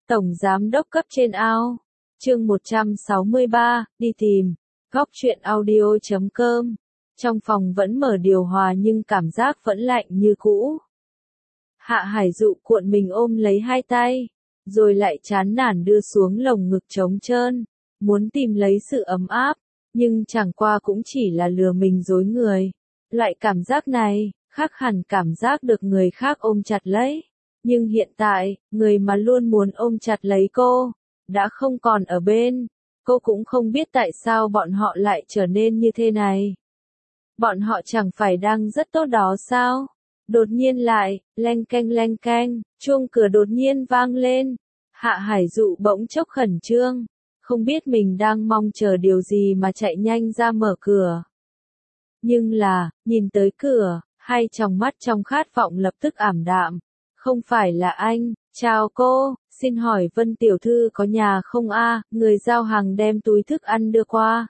Tổng Giám đốc cấp trên ao. Chương 163, đi tìm. Góc truyện audio.com. Trong phòng vẫn mở điều hòa nhưng cảm giác vẫn lạnh như cũ. Hạ Hải Dụ cuộn mình ôm lấy hai tay, rồi lại chán nản đưa xuống lồng ngực trống trơn, muốn tìm lấy sự ấm áp, nhưng chẳng qua cũng chỉ là lừa mình dối người. Loại cảm giác này, khác hẳn cảm giác được người khác ôm chặt lấy. Nhưng hiện tại, người mà luôn muốn ôm chặt lấy cô, đã không còn ở bên. Cô cũng không biết tại sao bọn họ lại trở nên như thế này. Bọn họ chẳng phải đang rất tốt đó sao? Đột nhiên lại, leng keng, chuông cửa đột nhiên vang lên. Hạ Hải Dụ bỗng chốc khẩn trương, không biết mình đang mong chờ điều gì mà chạy nhanh ra mở cửa. Nhưng là, nhìn tới cửa, hai tròng mắt trong khát vọng lập tức ảm đạm. Không phải là anh, chào cô, xin hỏi Vân tiểu thư có nhà không a? Người giao hàng đem túi thức ăn đưa qua.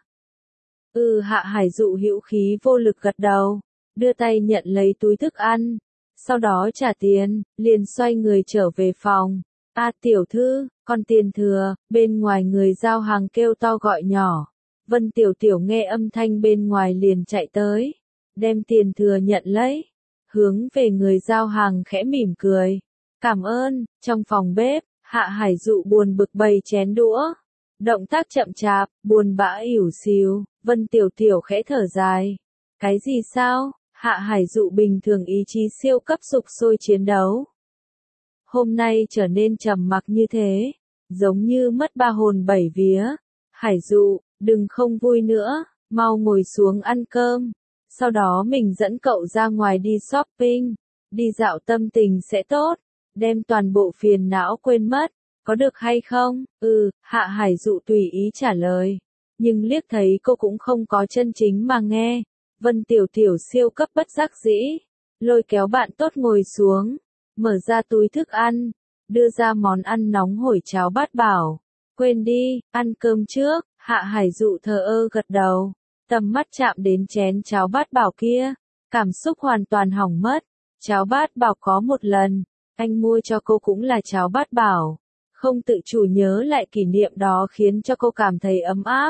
Hạ Hải Dụ hữu khí vô lực gật đầu, đưa tay nhận lấy túi thức ăn, sau đó trả tiền, liền xoay người trở về phòng. Tiểu thư, còn tiền thừa, bên ngoài người giao hàng kêu to gọi nhỏ. Vân tiểu tiểu nghe âm thanh bên ngoài liền chạy tới, đem tiền thừa nhận lấy, hướng về người giao hàng khẽ mỉm cười. Cảm ơn. Trong phòng bếp, Hạ Hải Dụ buồn bực bày chén đũa. Động tác chậm chạp, buồn bã ỉu xìu, Vân tiểu tiểu khẽ thở dài. Cái gì sao? Hạ Hải Dụ bình thường ý chí siêu cấp sục sôi chiến đấu. Hôm nay trở nên trầm mặc như thế, giống như mất ba hồn bảy vía. Hải Dụ, đừng không vui nữa, mau ngồi xuống ăn cơm. Sau đó mình dẫn cậu ra ngoài đi shopping, đi dạo tâm tình sẽ tốt, đem toàn bộ phiền não quên mất, có được hay không? Hạ Hải Dụ tùy ý trả lời, nhưng liếc thấy cô cũng không có chân chính mà nghe. Vân tiểu tiểu siêu cấp bất đắc dĩ, lôi kéo bạn tốt ngồi xuống, mở ra túi thức ăn, đưa ra món ăn nóng hổi cháo bát bảo. Quên đi, ăn cơm trước. Hạ Hải Dụ thờ ơ gật đầu, tầm mắt chạm đến chén cháo bát bảo kia, cảm xúc hoàn toàn hỏng mất. Cháo bát bảo có một lần, anh mua cho cô cũng là cháo bát bảo, không tự chủ nhớ lại kỷ niệm đó khiến cho cô cảm thấy ấm áp.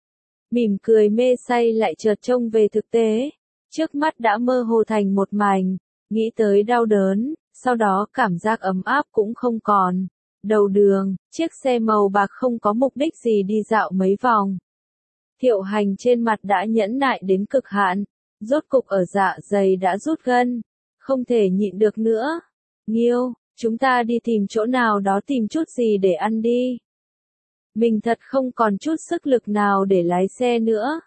Mỉm cười mê say lại chợt trông về thực tế, trước mắt đã mơ hồ thành một mảnh, nghĩ tới đau đớn, sau đó cảm giác ấm áp cũng không còn. Đầu đường, chiếc xe màu bạc không có mục đích gì đi dạo mấy vòng. Thiệu Hành trên mặt đã nhẫn nại đến cực hạn, rốt cục ở dạ dày đã rút gân, không thể nhịn được nữa. Nghiêu, chúng ta đi tìm chỗ nào đó tìm chút gì để ăn đi. Mình thật không còn chút sức lực nào để lái xe nữa.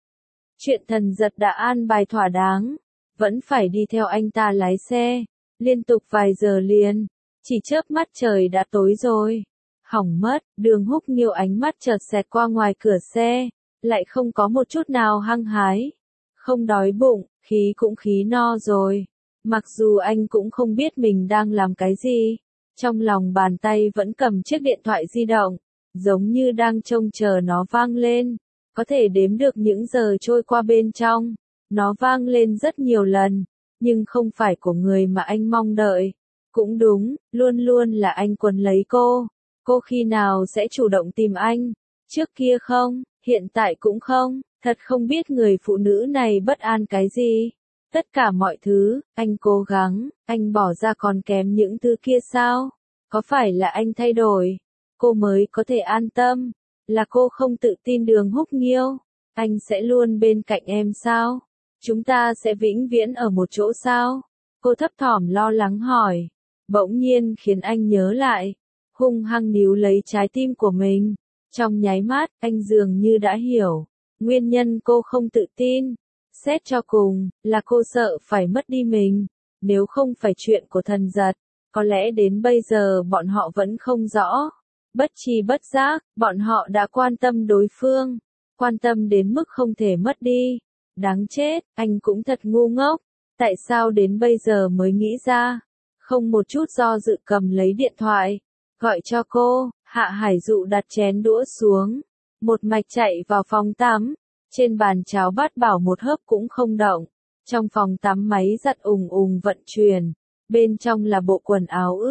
Chuyện Thần Giật đã an bài thỏa đáng, vẫn phải đi theo anh ta lái xe, liên tục vài giờ liền. Chỉ chớp mắt trời đã tối rồi. Hỏng mất, Đường Húc Nghiêu ánh mắt chợt xẹt qua ngoài cửa xe, lại không có một chút nào hăng hái. Không đói bụng, khí cũng khí no rồi. Mặc dù anh cũng không biết mình đang làm cái gì, trong lòng bàn tay vẫn cầm chiếc điện thoại di động, giống như đang trông chờ nó vang lên. Có thể đếm được những giờ trôi qua bên trong, nó vang lên rất nhiều lần, nhưng không phải của người mà anh mong đợi. Cũng đúng, luôn luôn là anh quấn lấy cô. Cô khi nào sẽ chủ động tìm anh? Trước kia không, hiện tại cũng không. Thật không biết người phụ nữ này bất an cái gì. Tất cả mọi thứ, anh cố gắng, anh bỏ ra còn kém những thứ kia sao? Có phải là anh thay đổi, cô mới có thể an tâm? Là cô không tự tin Đường Húc Nghiêu? Anh sẽ luôn bên cạnh em sao? Chúng ta sẽ vĩnh viễn ở một chỗ sao? Cô thấp thỏm lo lắng hỏi. Bỗng nhiên khiến anh nhớ lại, hung hăng níu lấy trái tim của mình. Trong nháy mắt, anh dường như đã hiểu, nguyên nhân cô không tự tin. Xét cho cùng, là cô sợ phải mất đi mình. Nếu không phải chuyện của Thần Giật, có lẽ đến bây giờ bọn họ vẫn không rõ. Bất tri bất giác, bọn họ đã quan tâm đối phương, quan tâm đến mức không thể mất đi. Đáng chết, anh cũng thật ngu ngốc, tại sao đến bây giờ mới nghĩ ra? Không một chút do dự cầm lấy điện thoại, gọi cho cô. Hạ Hải Dụ đặt chén đũa xuống, một mạch chạy vào phòng tắm. Trên bàn cháo bát bảo một hớp cũng không động. Trong phòng tắm máy giặt ùng ùng vận chuyển, bên trong là bộ quần áo ướt,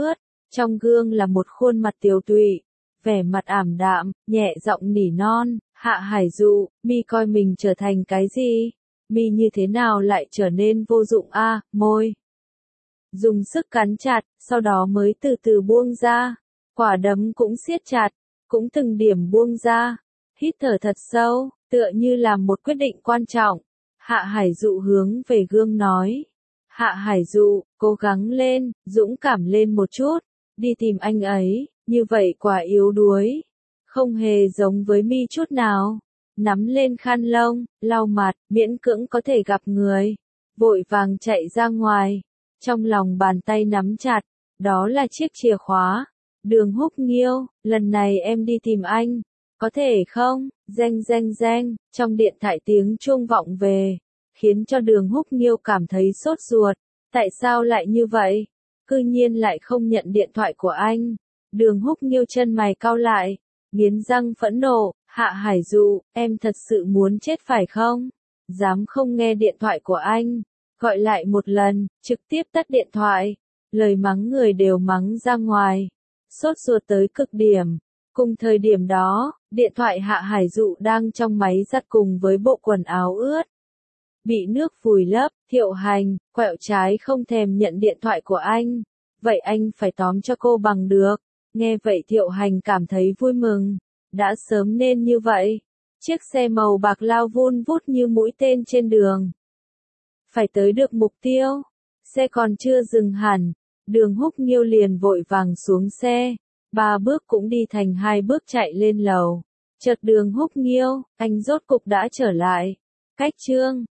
Trong gương là một khuôn mặt tiều tụy, vẻ mặt ảm đạm, nhẹ giọng nỉ non, Hạ Hải Dụ, mi coi mình trở thành cái gì? Mi như thế nào lại trở nên vô dụng a? Môi dùng sức cắn chặt, sau đó mới từ từ buông ra. Quả đấm cũng siết chặt, cũng từng điểm buông ra. Hít thở thật sâu, tựa như làm một quyết định quan trọng. Hạ Hải Dụ hướng về gương nói. Hạ Hải Dụ, cố gắng lên, dũng cảm lên một chút. Đi tìm anh ấy, như vậy quả yếu đuối. Không hề giống với mi chút nào. Nắm lên khăn lông, lau mặt, miễn cưỡng có thể gặp người. Vội vàng chạy ra ngoài. Trong lòng bàn tay nắm chặt, đó là chiếc chìa khóa. Đường Húc Nghiêu, lần này em đi tìm anh. Có thể không? Reng reng reng, trong điện thoại tiếng chuông vọng về. Khiến cho Đường Húc Nghiêu cảm thấy sốt ruột. Tại sao lại như vậy? Cư nhiên lại không nhận điện thoại của anh. Đường Húc Nghiêu chân mày cau lại, nghiến răng phẫn nộ. Hạ Hải Dụ, em thật sự muốn chết phải không? Dám không nghe điện thoại của anh. Gọi lại một lần, trực tiếp tắt điện thoại. Lời mắng người đều mắng ra ngoài. Sốt ruột tới cực điểm. Cùng thời điểm đó, điện thoại Hạ Hải Dụ đang trong máy giặt cùng với bộ quần áo ướt. Bị nước vùi lấp, Thiệu Hành, quẹo trái không thèm nhận điện thoại của anh. Vậy anh phải tóm cho cô bằng được. Nghe vậy Thiệu Hành cảm thấy vui mừng. Đã sớm nên như vậy. Chiếc xe màu bạc lao vun vút như mũi tên trên đường. Phải tới được mục tiêu. Xe còn chưa dừng hẳn. Đường Húc Nghiêu liền vội vàng xuống xe. 3 bước cũng đi thành 2 bước chạy lên lầu. Chợt Đường Húc Nghiêu, anh rốt cục đã trở lại. Cách chương